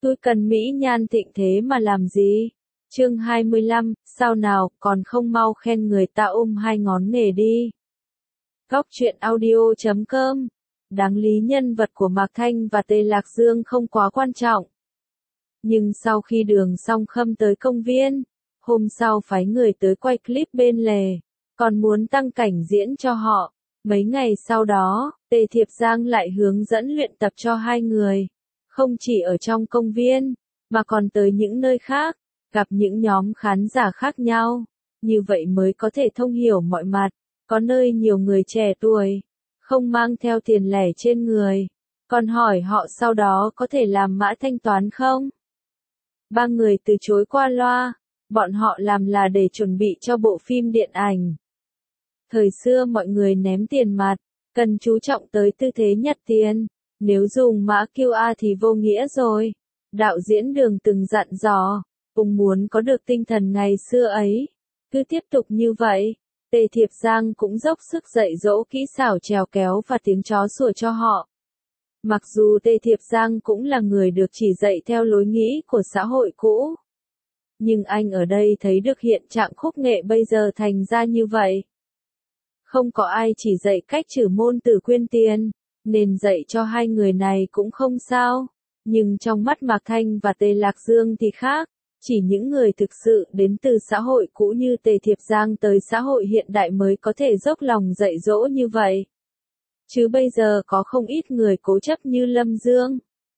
Tôi cần mỹ nhan thịnh thế mà làm gì? Chương 25, sao nào, còn không mau khen người ta hai ngón nghề đi. Góc truyện audio.com. Đáng lý nhân vật của Mạc Thanh và Tề Lạc Dương không quá quan trọng. Nhưng sau khi Đường Song Khâm tới công viên, hôm sau phái người tới quay clip bên lề, còn muốn tăng cảnh diễn cho họ. Mấy ngày sau đó, Tề Thiệp Giang lại hướng dẫn luyện tập cho hai người. Không chỉ ở trong công viên, mà còn tới những nơi khác, gặp những nhóm khán giả khác nhau. Như vậy mới có thể thông hiểu mọi mặt. Có nơi nhiều người trẻ tuổi, không mang theo tiền lẻ trên người. Còn hỏi họ sau đó có thể làm mã thanh toán không? Ba người từ chối qua loa, bọn họ làm là để chuẩn bị cho bộ phim điện ảnh. Thời xưa mọi người ném tiền mặt, cần chú trọng tới tư thế nhặt tiền. Nếu dùng mã QR thì vô nghĩa rồi. Đạo diễn Đường từng dặn dò, ông muốn có được tinh thần ngày xưa ấy. Cứ tiếp tục như vậy, Tề Thiệp Giang cũng dốc sức dạy dỗ kỹ xảo trèo kéo và tiếng chó sủa cho họ. Mặc dù Tề Thiệp Giang cũng là người được chỉ dạy theo lối nghĩ của xã hội cũ. Nhưng anh ở đây thấy được hiện trạng khúc nghệ bây giờ thành ra như vậy. Không có ai chỉ dạy cách trừ môn từ quyên tiền, nên dạy cho hai người này cũng không sao. Nhưng trong mắt Mạc Thanh và Tề Lạc Dương thì khác. Chỉ những người thực sự đến từ xã hội cũ như Tề Thiệp Giang tới xã hội hiện đại mới có thể dốc lòng dạy dỗ như vậy. Chứ bây giờ có không ít người cố chấp như Lâm Dương.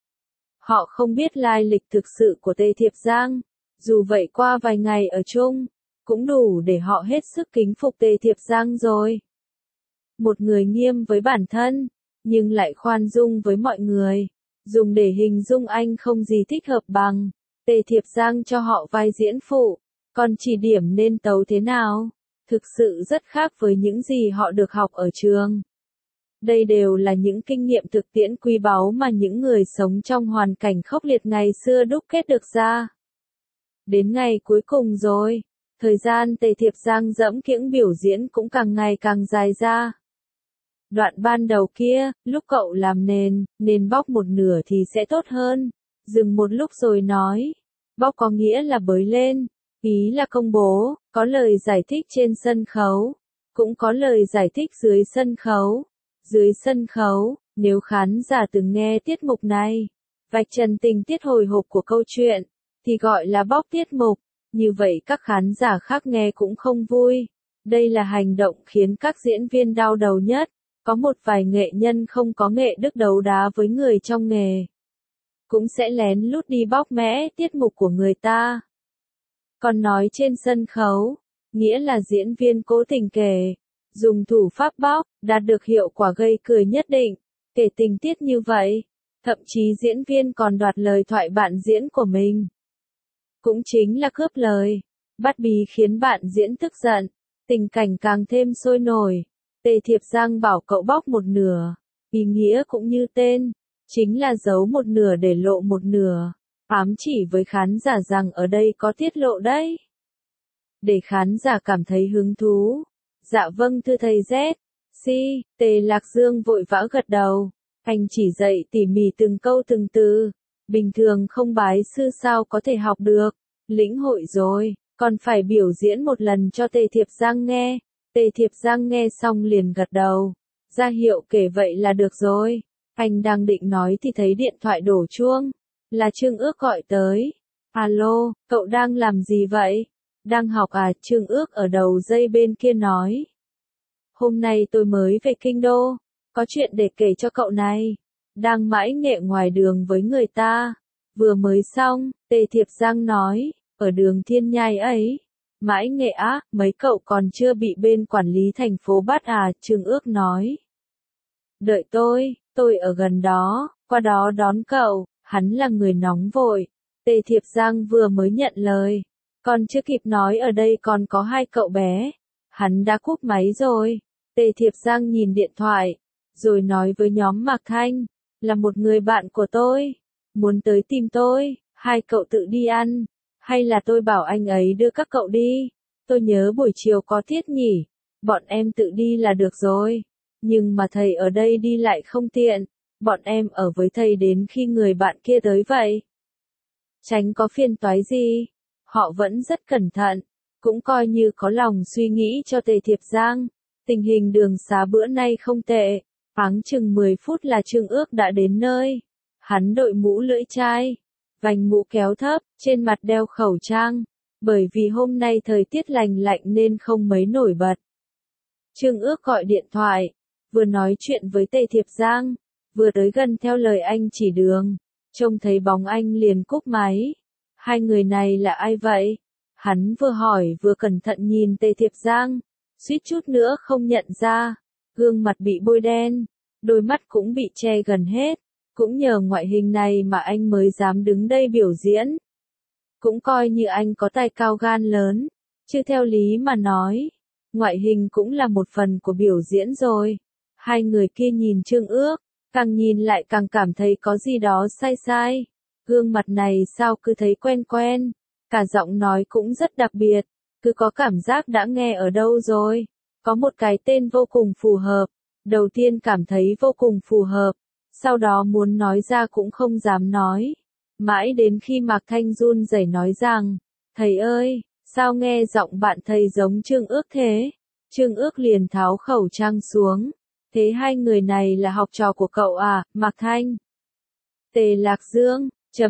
Họ không biết lai lịch thực sự của Tề Thiệp Giang. Dù vậy qua vài ngày ở chung, cũng đủ để họ hết sức kính phục Tề Thiệp Giang rồi. Một người nghiêm với bản thân, nhưng lại khoan dung với mọi người. Dùng để hình dung anh không gì thích hợp bằng. Tề Thiệp Giang cho họ vai diễn phụ, còn chỉ điểm nên tấu thế nào, thực sự rất khác với những gì họ được học ở trường. Đây đều là những kinh nghiệm thực tiễn quý báu mà những người sống trong hoàn cảnh khốc liệt ngày xưa đúc kết được ra. Đến ngày cuối cùng rồi, thời gian Tề Thiệp Giang dẫm kiễng biểu diễn cũng càng ngày càng dài ra. Đoạn ban đầu kia, lúc cậu làm nên bóc một nửa thì sẽ tốt hơn. Dừng một lúc rồi nói, bóc có nghĩa là bới lên, ý là công bố, có lời giải thích trên sân khấu, cũng có lời giải thích dưới sân khấu. Dưới sân khấu, nếu khán giả từng nghe tiết mục này, vạch trần tình tiết hồi hộp của câu chuyện, thì gọi là bóc tiết mục, như vậy các khán giả khác nghe cũng không vui. Đây là hành động khiến các diễn viên đau đầu nhất, có một vài nghệ nhân không có nghệ đức đấu đá với người trong nghề. Cũng sẽ lén lút đi bóc mẽ tiết mục của người ta. Còn nói trên sân khấu, nghĩa là diễn viên cố tình kể, dùng thủ pháp bóc, đạt được hiệu quả gây cười nhất định, kể tình tiết như vậy. Thậm chí diễn viên còn đoạt lời thoại bạn diễn của mình. Cũng chính là cướp lời, bắt bí khiến bạn diễn tức giận, tình cảnh càng thêm sôi nổi. Tề Thiệp Giang bảo cậu bóc một nửa, ý nghĩa cũng như tên. Chính là giấu một nửa để lộ một nửa, ám chỉ với khán giả rằng ở đây có tiết lộ đấy. Để khán giả cảm thấy hứng thú. Dạ vâng thưa thầy Z. Tề Lạc Dương vội vã gật đầu. Anh chỉ dạy tỉ mỉ từng câu từng từ. Bình thường không bái sư sao có thể học được. Lĩnh hội rồi, còn phải biểu diễn một lần cho Tề Thiệp Giang nghe. Tề Thiệp Giang nghe xong liền gật đầu. Ra hiệu kể vậy là được rồi. Anh đang định nói thì thấy điện thoại đổ chuông. Là Trương Ước gọi tới. Alo, cậu đang làm gì vậy? Đang học à? Trương Ước ở đầu dây bên kia nói. Hôm nay tôi mới về Kinh Đô. Có chuyện để kể cho cậu này. Đang mãi nghệ ngoài đường với người ta. Vừa mới xong, Tề Thiệp Giang nói. Ở đường Thiên Nhai ấy. Mãi nghệ á, mấy cậu còn chưa bị bên quản lý thành phố bắt à? Trương Ước nói. Đợi tôi ở gần đó, qua đó đón cậu. Hắn là người nóng vội. Tề Thiệp Giang vừa mới nhận lời. Còn chưa kịp nói ở đây còn có hai cậu bé. Hắn đã cúp máy rồi. Tề Thiệp Giang nhìn điện thoại, rồi nói với nhóm Mạc Thanh, là một người bạn của tôi. Muốn tới tìm tôi, hai cậu tự đi ăn. Hay là tôi bảo anh ấy đưa các cậu đi. Tôi nhớ buổi chiều có tiết nhỉ. Bọn em tự đi là được rồi. Nhưng mà thầy ở đây đi lại không tiện. Bọn em ở với thầy đến khi người bạn kia tới vậy. tránh có phiền toái gì. Họ vẫn rất cẩn thận, cũng coi như có lòng suy nghĩ cho Tề Thiệp Giang. Tình hình đường xá bữa nay không tệ, áng chừng 10 phút là Trương Ước đã đến nơi. Hắn đội mũ lưỡi chai, vành mũ kéo thấp, trên mặt đeo khẩu trang, bởi vì hôm nay thời tiết lành lạnh nên không mấy nổi bật. Trương Ước gọi điện thoại, vừa nói chuyện với Tề Thiệp Giang, vừa tới gần theo lời anh chỉ đường, trông thấy bóng anh liền cúp máy. Hai người này là ai vậy? Hắn vừa hỏi vừa cẩn thận nhìn Tề Thiệp Giang, suýt chút nữa không nhận ra, gương mặt bị bôi đen, đôi mắt cũng bị che gần hết, cũng nhờ ngoại hình này mà anh mới dám đứng đây biểu diễn. Cũng coi như anh có tài cao gan lớn, chứ theo lý mà nói, ngoại hình cũng là một phần của biểu diễn rồi. Hai người kia nhìn Trương Ước, càng nhìn lại càng cảm thấy có gì đó sai sai. Gương mặt này sao cứ thấy quen quen, cả giọng nói cũng rất đặc biệt, cứ có cảm giác đã nghe ở đâu rồi. Có một cái tên vô cùng phù hợp, đầu tiên cảm thấy vô cùng phù hợp, sau đó muốn nói ra cũng không dám nói. Mãi đến khi Mạc Thanh run rẩy nói rằng, thầy ơi, sao nghe giọng bạn thầy giống Trương Ước thế? Trương Ước liền tháo khẩu trang xuống. Thế hai người này là học trò của cậu à, Mạc Thanh? Tề Lạc Dương,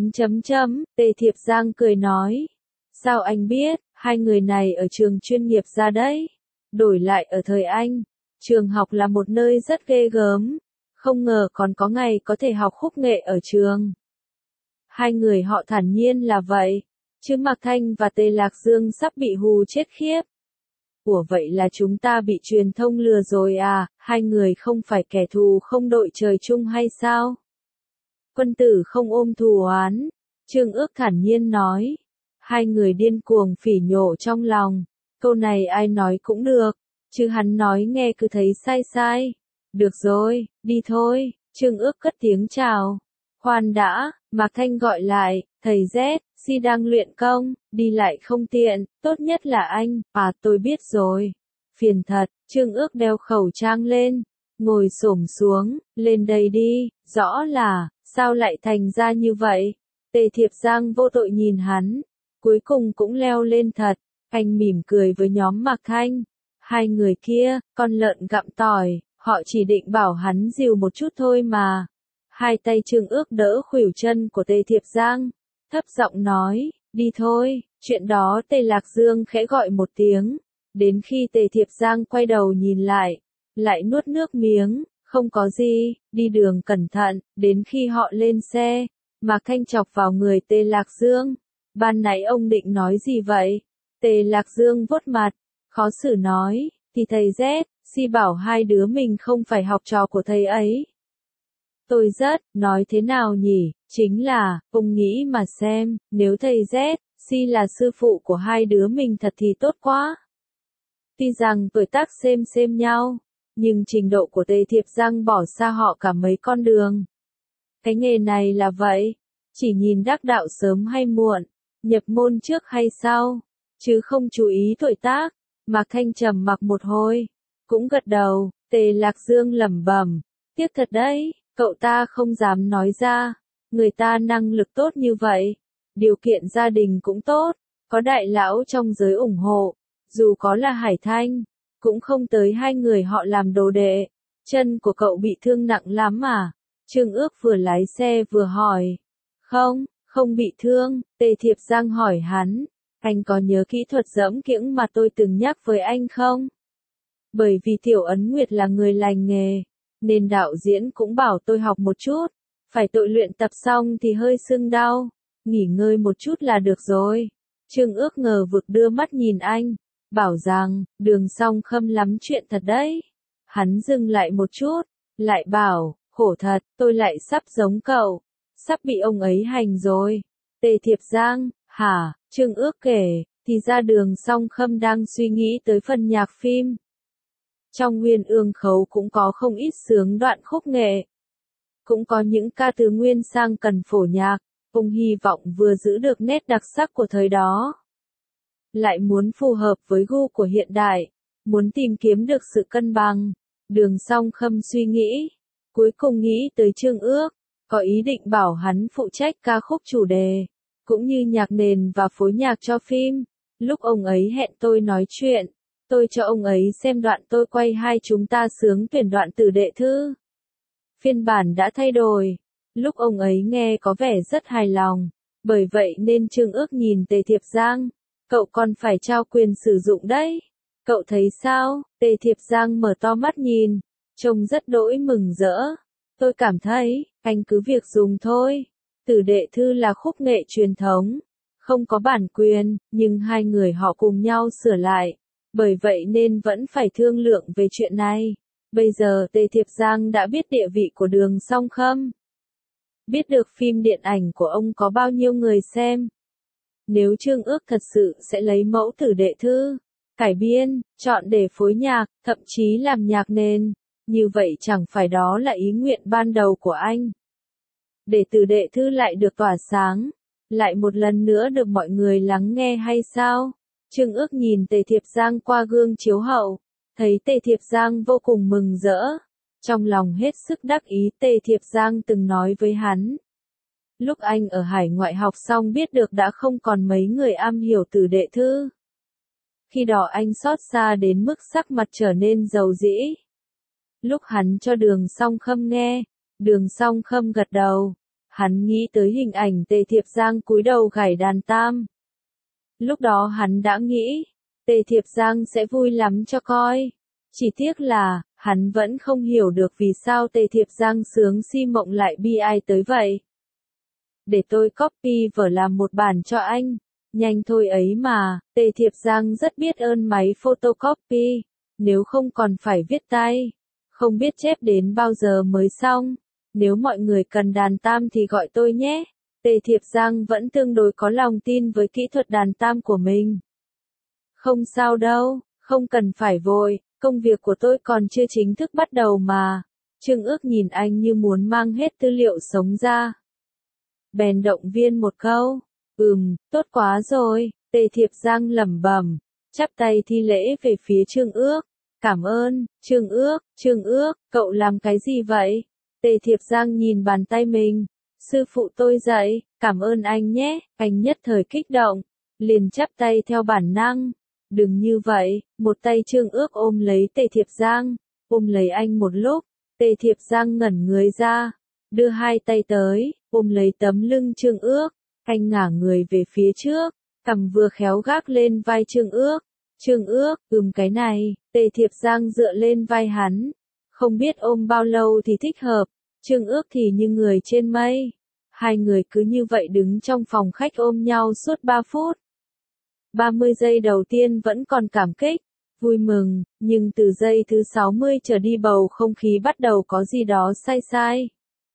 Tề Thiệp Giang cười nói. Sao anh biết, hai người này ở trường chuyên nghiệp ra đấy. Đổi lại ở thời anh, trường học là một nơi rất ghê gớm. Không ngờ còn có ngày có thể học khúc nghệ ở trường. Hai người họ thản nhiên là vậy, chứ Mạc Thanh và Tề Lạc Dương sắp bị hù chết khiếp. Ủa vậy là chúng ta bị truyền thông lừa rồi à, hai người không phải kẻ thù không đội trời chung hay sao? Quân tử không ôm thù oán, Trương Ước thản nhiên nói. Hai người điên cuồng phỉ nhổ trong lòng, câu này ai nói cũng được, chứ hắn nói nghe cứ thấy sai sai. Được rồi, đi thôi, Trương Ước cất tiếng chào. Khoan đã, Mạc Thanh gọi lại, thầy Z, Si đang luyện công, đi lại không tiện, tốt nhất là anh, à tôi biết rồi. Phiền thật, Trương Ước đeo khẩu trang lên, ngồi xổm xuống, lên đây đi, rõ là, sao lại thành ra như vậy? Tề Thiệp Giang vô tội nhìn hắn, cuối cùng cũng leo lên thật, anh mỉm cười với nhóm Mạc Thanh. Hai người kia, con lợn gặm tỏi, họ chỉ định bảo hắn dìu một chút thôi mà. Hai tay Trương Ước đỡ khuỷu chân của Tề Thiệp Giang, thấp giọng nói, đi thôi, chuyện đó. Tề Lạc Dương khẽ gọi một tiếng, đến khi Tề Thiệp Giang quay đầu nhìn lại nuốt nước miếng, không có gì, đi đường cẩn thận. Đến khi họ lên xe, Mạc Thanh chọc vào người Tề Lạc Dương, ban nãy ông định nói gì vậy? Tề Lạc Dương vuốt mặt, khó xử nói, thì thầy Z, Si bảo hai đứa mình không phải học trò của thầy ấy. Tôi rất, nói thế nào nhỉ, chính là, ông nghĩ mà xem, nếu thầy Z, Si là sư phụ của hai đứa mình thật thì tốt quá. Tuy rằng tuổi tác xem nhau, nhưng trình độ của Tề Thiệp Giang bỏ xa họ cả mấy con đường. Cái nghề này là vậy, chỉ nhìn đắc đạo sớm hay muộn, nhập môn trước hay sau, chứ không chú ý tuổi tác. Mạc Thanh trầm mặc một hồi, cũng gật đầu. Tề Lạc Dương lẩm bẩm, tiếc thật đấy, cậu ta không dám nói ra, người ta năng lực tốt như vậy, điều kiện gia đình cũng tốt, có đại lão trong giới ủng hộ, dù có là Hải Thanh, cũng không tới hai người họ làm đồ đệ. Chân của cậu bị thương nặng lắm à? Trương Ước vừa lái xe vừa hỏi. Không bị thương. Tề Thiệp Giang hỏi hắn, anh có nhớ kỹ thuật dẫm kiễng mà tôi từng nhắc với anh không? Bởi vì Tiểu Ấn Nguyệt là người lành nghề, nên đạo diễn cũng bảo tôi học một chút, phải tội luyện tập xong thì hơi sưng đau, nghỉ ngơi một chút là được rồi. Trương Ước ngờ vực đưa mắt nhìn anh, bảo rằng, Đường Song Khâm lắm chuyện thật đấy. Hắn dừng lại một chút, lại bảo, khổ thật, tôi lại sắp giống cậu, sắp bị ông ấy hành rồi. Tề Thiệp Giang, hả? Trương Ước kể, thì ra Đường Song Khâm đang suy nghĩ tới phần nhạc phim. Trong Nguyên Ương Khấu cũng có không ít sướng đoạn khúc nghệ, cũng có những ca từ nguyên sang cần phổ nhạc, ông hy vọng vừa giữ được nét đặc sắc của thời đó, lại muốn phù hợp với gu của hiện đại, muốn tìm kiếm được sự cân bằng. Đường Song Khâm suy nghĩ, cuối cùng nghĩ tới Trương Ước, có ý định bảo hắn phụ trách ca khúc chủ đề. cũng như nhạc nền và phối nhạc cho phim. Lúc ông ấy hẹn tôi nói chuyện, tôi cho ông ấy xem đoạn tôi quay hai chúng ta sướng tuyển đoạn từ đệ thư. Phiên bản đã thay đổi. Lúc ông ấy nghe có vẻ rất hài lòng. Bởi vậy nên Trương Ước nhìn Tề Thiệp Giang. Cậu còn phải trao quyền sử dụng đấy. Cậu thấy sao? Tề Thiệp Giang mở to mắt nhìn. Trông rất đỗi mừng rỡ. Tôi cảm thấy, anh cứ việc dùng thôi. Tử đệ thư là khúc nghệ truyền thống. Không có bản quyền, nhưng hai người họ cùng nhau sửa lại. Bởi vậy nên vẫn phải thương lượng về chuyện này. Bây giờ Tề Thiệp Giang đã biết địa vị của Đường Song Khâm. Biết được phim điện ảnh của ông có bao nhiêu người xem. Nếu Trương Ước thật sự sẽ lấy mẫu Tử đệ thư, cải biên, chọn để phối nhạc, thậm chí làm nhạc nền, như vậy chẳng phải đó là ý nguyện ban đầu của anh. Để Tử đệ thư lại được tỏa sáng, lại một lần nữa được mọi người lắng nghe hay sao? Trương Ước nhìn Tề Thiệp Giang qua gương chiếu hậu, thấy Tề Thiệp Giang vô cùng mừng rỡ. Trong lòng hết sức đắc ý Tề Thiệp Giang từng nói với hắn. Lúc anh ở hải ngoại học xong biết được đã không còn mấy người am hiểu Tử đệ thư. Khi đó anh xót xa đến mức sắc mặt trở nên dầu dĩ. Lúc hắn cho Đường Song Khâm nghe, Đường Song Khâm gật đầu. Hắn nghĩ tới hình ảnh Tề Thiệp Giang cúi đầu gảy đàn tam. Lúc đó hắn đã nghĩ, Tề Thiệp Giang sẽ vui lắm cho coi. Chỉ tiếc là, hắn vẫn không hiểu được vì sao Tề Thiệp Giang sướng si mộng lại bi ai tới vậy. Để tôi copy vở làm một bản cho anh. Nhanh thôi ấy mà, Tề Thiệp Giang rất biết ơn máy photocopy. Nếu không còn phải viết tay. Không biết chép đến bao giờ mới xong. Nếu mọi người cần đàn tam thì gọi tôi nhé. Tề Thiệp Giang vẫn tương đối có lòng tin với kỹ thuật đàn tam của mình. Không sao đâu, không cần phải vội, công việc của tôi còn chưa chính thức bắt đầu mà. Trương Ước nhìn anh như muốn mang hết tư liệu sống ra. Bèn động viên một câu, tốt quá rồi, Tề Thiệp Giang lẩm bẩm, chắp tay thi lễ về phía Trương Ước. Cảm ơn, Trương Ước, cậu làm cái gì vậy? Tề Thiệp Giang nhìn bàn tay mình. Sư phụ tôi dạy, cảm ơn anh nhé, anh nhất thời kích động, liền chắp tay theo bản năng. Đừng như vậy, một tay Trương Ước ôm lấy Tề Thiệp Giang, ôm lấy anh một lúc, Tề Thiệp Giang ngẩn người ra, đưa hai tay tới, ôm lấy tấm lưng Trương Ước, anh ngả người về phía trước, cằm vừa khéo gác lên vai Trương Ước. Trương Ước, cái này, Tề Thiệp Giang dựa lên vai hắn, không biết ôm bao lâu thì thích hợp. Trương Ước thì như người trên mây. Hai người cứ như vậy đứng trong phòng khách ôm nhau suốt 3 phút. 30 giây đầu tiên vẫn còn cảm kích, vui mừng, nhưng từ giây thứ 60 trở đi bầu không khí bắt đầu có gì đó sai sai.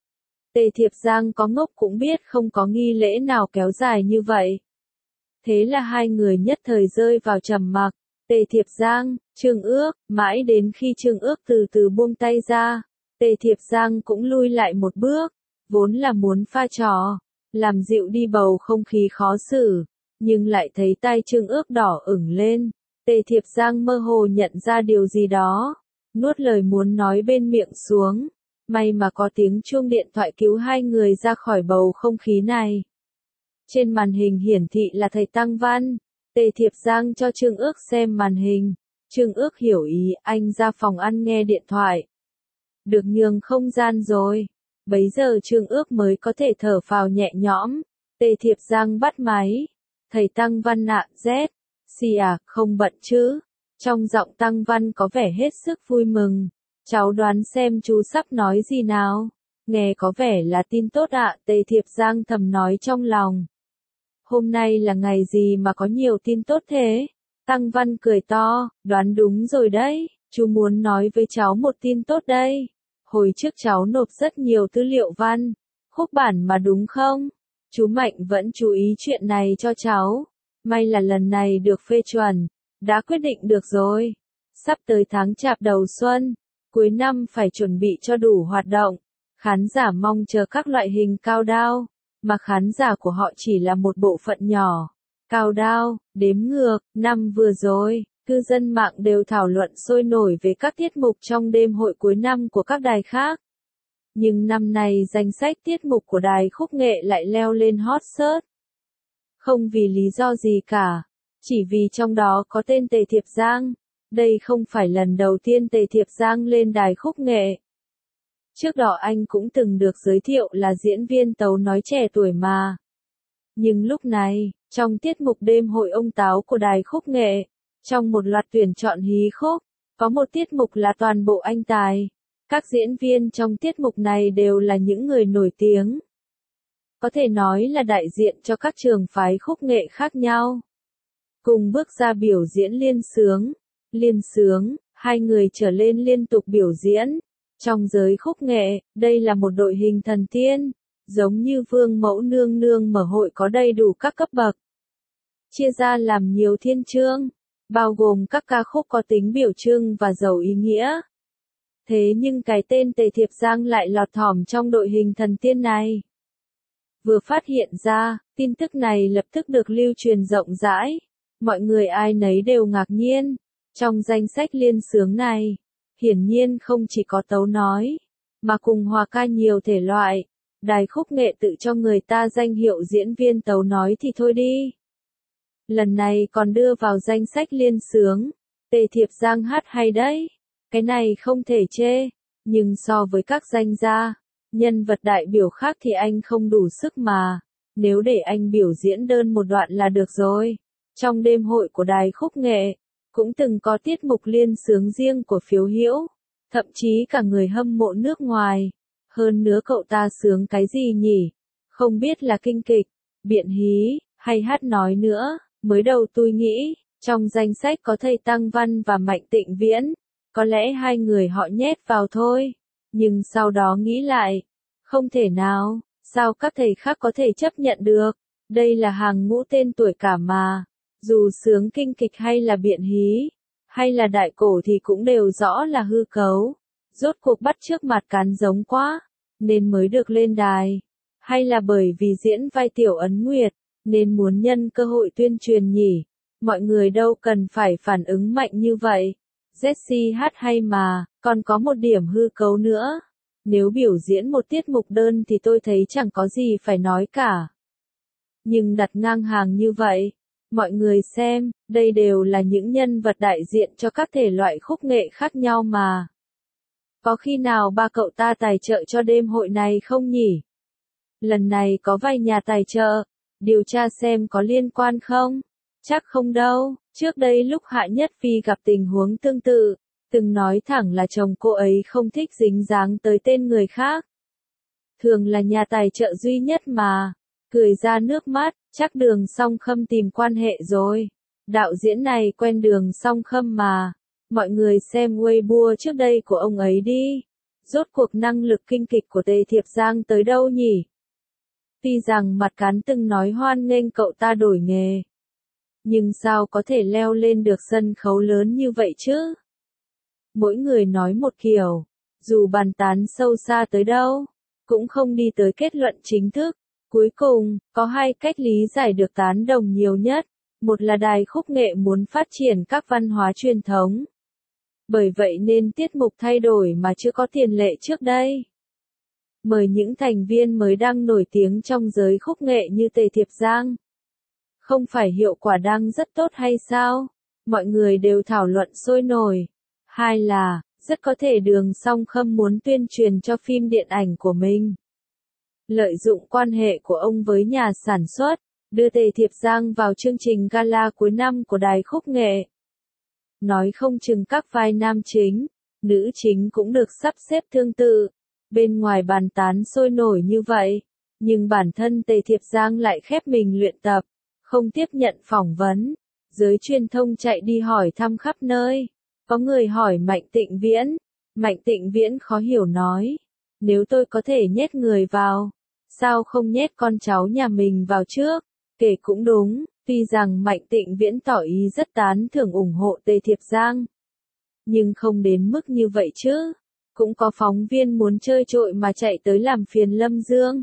Tề Thiệp Giang có ngốc cũng biết không có nghi lễ nào kéo dài như vậy. Thế là hai người nhất thời rơi vào trầm mặc. Tề Thiệp Giang, Trương Ước, mãi đến khi Trương Ước từ từ buông tay ra. Tề Thiệp Giang cũng lui lại một bước, vốn là muốn pha trò, làm dịu đi bầu không khí khó xử, nhưng lại thấy tay Trương Ước đỏ ửng lên. Tề Thiệp Giang mơ hồ nhận ra điều gì đó, nuốt lời muốn nói bên miệng xuống. May mà có tiếng chuông điện thoại cứu hai người ra khỏi bầu không khí này. Trên màn hình hiển thị là thầy Tăng Văn. Tề Thiệp Giang cho Trương Ước xem màn hình. Trương Ước hiểu ý, anh ra phòng ăn nghe điện thoại. Được nhường không gian rồi. Bấy giờ Trương Ước mới có thể thở phào nhẹ nhõm. Tề Thiệp Giang bắt máy. Thầy Tăng Văn ạ, không bận chứ? Trong giọng Tăng Văn có vẻ hết sức vui mừng. Cháu đoán xem chú sắp nói gì nào? Nghe có vẻ là tin tốt ạ, Tề Thiệp Giang thầm nói trong lòng. Hôm nay là ngày gì mà có nhiều tin tốt thế? Tăng Văn cười to, đoán đúng rồi đấy, chú muốn nói với cháu một tin tốt đây. Hồi trước cháu nộp rất nhiều tư liệu văn, khúc bản mà đúng không? Chú Mạnh vẫn chú ý chuyện này cho cháu. May là lần này được phê chuẩn, đã quyết định được rồi. Sắp tới tháng Chạp đầu xuân, cuối năm phải chuẩn bị cho đủ hoạt động. Khán giả mong chờ các loại hình countdown, mà khán giả của họ chỉ là một bộ phận nhỏ. Countdown, đếm ngược, năm vừa rồi, cư dân mạng đều thảo luận sôi nổi về các tiết mục trong đêm hội cuối năm của các đài khác. Nhưng năm nay danh sách tiết mục của đài Khúc Nghệ lại leo lên hot search. Không vì lý do gì cả. Chỉ vì trong đó có tên Tề Thiệp Giang. Đây không phải lần đầu tiên Tề Thiệp Giang lên đài khúc nghệ. Trước đó anh cũng từng được giới thiệu là diễn viên tấu nói trẻ tuổi mà. Nhưng lúc này, trong tiết mục đêm hội ông táo của đài khúc nghệ, trong một loạt tuyển chọn hí khúc, có một tiết mục là toàn bộ anh tài. Các diễn viên trong tiết mục này đều là những người nổi tiếng. Có thể nói là đại diện cho các trường phái khúc nghệ khác nhau. Cùng bước ra biểu diễn liên xướng. Liên xướng, hai người trở lên liên tục biểu diễn. Trong giới khúc nghệ, đây là một đội hình thần tiên, giống như Vương Mẫu Nương Nương mở hội có đầy đủ các cấp bậc. Chia ra làm nhiều thiên chương, bao gồm các ca khúc có tính biểu trưng và giàu ý nghĩa. Thế nhưng cái tên Tề Thiệp Giang lại lọt thỏm trong đội hình thần tiên này. Vừa phát hiện ra, tin tức này lập tức được lưu truyền rộng rãi. Mọi người ai nấy đều ngạc nhiên. Trong danh sách liên xướng này, hiển nhiên không chỉ có tấu nói, mà cùng hòa ca nhiều thể loại. Đài khúc nghệ tự cho người ta danh hiệu diễn viên tấu nói thì thôi đi. Lần này còn đưa vào danh sách liên xướng. Tề Thiệp Giang hát hay đấy. Cái này không thể chê. Nhưng so với các danh gia, nhân vật đại biểu khác thì anh không đủ sức mà. Nếu để anh biểu diễn đơn một đoạn là được rồi. Trong đêm hội của đài khúc nghệ, cũng từng có tiết mục liên xướng riêng của Phiếu Hiễu. Thậm chí cả người hâm mộ nước ngoài. Hơn nữa cậu ta sướng cái gì nhỉ? Không biết là kinh kịch, biện hí, hay hát nói nữa. Mới đầu tôi nghĩ, trong danh sách có thầy Tăng Văn và Mạnh Tịnh Viễn. Có lẽ hai người họ nhét vào thôi. Nhưng sau đó nghĩ lại, không thể nào, sao các thầy khác có thể chấp nhận được? Đây là hàng ngũ tên tuổi cả mà. Dù sướng kinh kịch hay là biện hí, hay là đại cổ thì cũng đều rõ là hư cấu. Rốt cuộc bắt chước mặt cán giống quá, nên mới được lên đài. Hay là bởi vì diễn vai Tiểu Ấn Nguyệt, nên muốn nhân cơ hội tuyên truyền nhỉ? Mọi người đâu cần phải phản ứng mạnh như vậy. Jessie hát hay mà, còn có một điểm hư cấu nữa. Nếu biểu diễn một tiết mục đơn thì tôi thấy chẳng có gì phải nói cả. Nhưng đặt ngang hàng như vậy, mọi người xem, đây đều là những nhân vật đại diện cho các thể loại khúc nghệ khác nhau mà. Có khi nào ba cậu ta tài trợ cho đêm hội này không nhỉ? Lần này có vài nhà tài trợ, điều tra xem có liên quan không? Chắc không đâu, trước đây lúc Hạ Nhất Phi gặp tình huống tương tự, từng nói thẳng là chồng cô ấy không thích dính dáng tới tên người khác. Thường là nhà tài trợ duy nhất mà. Cười ra nước mắt, chắc Đường Song Khâm tìm quan hệ rồi. Đạo diễn này quen Đường Song Khâm mà. Mọi người xem Weibo trước đây của ông ấy đi. Rốt cuộc năng lực kinh kịch của Tề Thiệp Giang tới đâu nhỉ? Tuy rằng mặt cán từng nói hoan nghênh cậu ta đổi nghề. Nhưng sao có thể leo lên được sân khấu lớn như vậy chứ? Mỗi người nói một kiểu. Dù bàn tán sâu xa tới đâu, cũng không đi tới kết luận chính thức. Cuối cùng, có hai cách lý giải được tán đồng nhiều nhất. Một là đài khúc nghệ muốn phát triển các văn hóa truyền thống. Bởi vậy nên tiết mục thay đổi mà chưa có tiền lệ trước đây. Mời những thành viên mới đang nổi tiếng trong giới khúc nghệ như Tề Thiệp Giang. Không phải hiệu quả đang rất tốt hay sao? Mọi người đều thảo luận sôi nổi. Hai là, rất có thể Đường Song Khâm muốn tuyên truyền cho phim điện ảnh của mình. Lợi dụng quan hệ của ông với nhà sản xuất, đưa Tề Thiệp Giang vào chương trình gala cuối năm của đài khúc nghệ. Nói không chừng các vai nam chính, nữ chính cũng được sắp xếp tương tự. Bên ngoài bàn tán sôi nổi như vậy, nhưng bản thân Tề Thiệp Giang lại khép mình luyện tập, không tiếp nhận phỏng vấn. Giới truyền thông chạy đi hỏi thăm khắp nơi. Có người hỏi Mạnh Tịnh Viễn. Mạnh Tịnh Viễn khó hiểu nói. Nếu tôi có thể nhét người vào, sao không nhét con cháu nhà mình vào trước? Kể cũng đúng, tuy rằng Mạnh Tịnh Viễn tỏ ý rất tán thưởng ủng hộ Tề Thiệp Giang. Nhưng không đến mức như vậy chứ. Cũng có phóng viên muốn chơi trội mà chạy tới làm phiền Lâm Dương.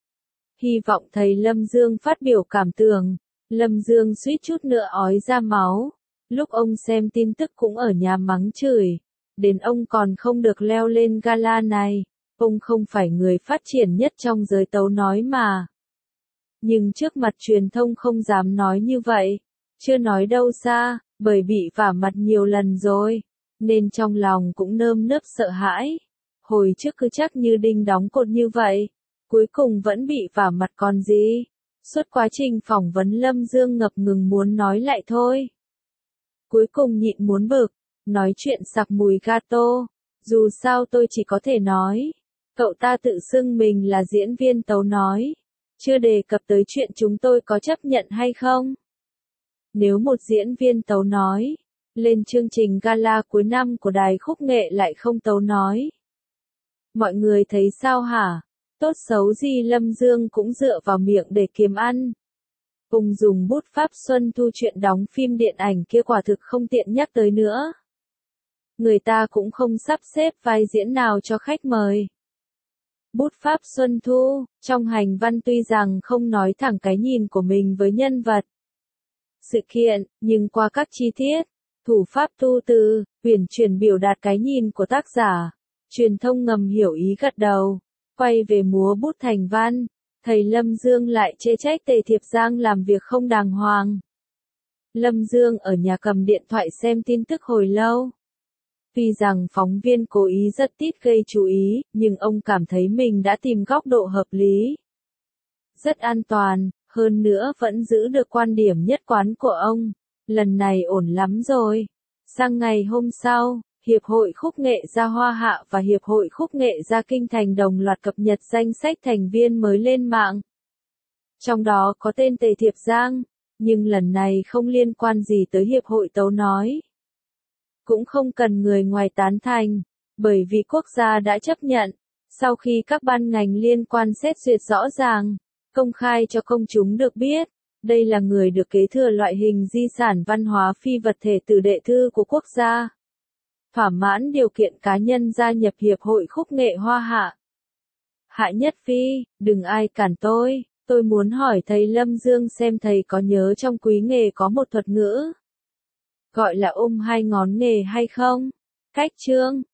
Hy vọng thầy Lâm Dương phát biểu cảm tưởng. Lâm Dương suýt chút nữa ói ra máu. Lúc ông xem tin tức cũng ở nhà mắng chửi. Đến ông còn không được leo lên gala này. Ông không phải người phát triển nhất trong giới tấu nói mà. nhưng trước mặt truyền thông không dám nói như vậy. Chưa nói đâu xa, bởi bị vả mặt nhiều lần rồi, nên trong lòng cũng nơm nớp sợ hãi. Hồi trước cứ chắc như đinh đóng cột như vậy, cuối cùng vẫn bị vả mặt còn gì. Suốt quá trình phỏng vấn Lâm Dương ngập ngừng muốn nói lại thôi. Cuối cùng nhịn muốn bực, nói chuyện sặc mùi gato. Dù sao tôi chỉ có thể nói. Cậu ta tự xưng mình là diễn viên tấu nói. Chưa đề cập tới chuyện chúng tôi có chấp nhận hay không. Nếu một diễn viên tấu nói, lên chương trình gala cuối năm của đài khúc nghệ lại không tấu nói. Mọi người thấy sao hả? Tốt xấu gì Lâm Dương cũng dựa vào miệng để kiếm ăn. Cùng dùng bút pháp Xuân Thu chuyện đóng phim điện ảnh kia quả thực không tiện nhắc tới nữa. Người ta cũng không sắp xếp vai diễn nào cho khách mời. Bút pháp Xuân Thu, trong hành văn tuy rằng không nói thẳng cái nhìn của mình với nhân vật, sự kiện, nhưng qua các chi tiết, thủ pháp tu từ, huyền chuyển biểu đạt cái nhìn của tác giả, truyền thông ngầm hiểu ý gật đầu, quay về múa bút thành văn, thầy Lâm Dương lại chê trách Tề Thiệp Giang làm việc không đàng hoàng. Lâm Dương ở nhà cầm điện thoại xem tin tức hồi lâu. Tuy rằng phóng viên cố ý rất tít gây chú ý, nhưng ông cảm thấy mình đã tìm góc độ hợp lý. Rất an toàn, hơn nữa vẫn giữ được quan điểm nhất quán của ông. Lần này ổn lắm rồi. Sang ngày hôm sau, Hiệp hội Khúc nghệ Gia Hoa Hạ và Hiệp hội Khúc nghệ Gia Kinh Thành đồng loạt cập nhật danh sách thành viên mới lên mạng. Trong đó có tên Tề Thiệp Giang, nhưng lần này không liên quan gì tới Hiệp hội tấu nói. Cũng không cần người ngoài tán thành, bởi vì quốc gia đã chấp nhận, sau khi các ban ngành liên quan xét duyệt rõ ràng, công khai cho công chúng được biết, đây là người được kế thừa loại hình di sản văn hóa phi vật thể từ đệ thư của quốc gia. Thỏa mãn điều kiện cá nhân gia nhập Hiệp hội Khúc nghệ Hoa Hạ. Hạ Nhất Phi, đừng ai cản tôi muốn hỏi thầy Lâm Dương xem thầy có nhớ trong quý nghề có một thuật ngữ. Gọi là hai ngón nghề hay không? Cách chương.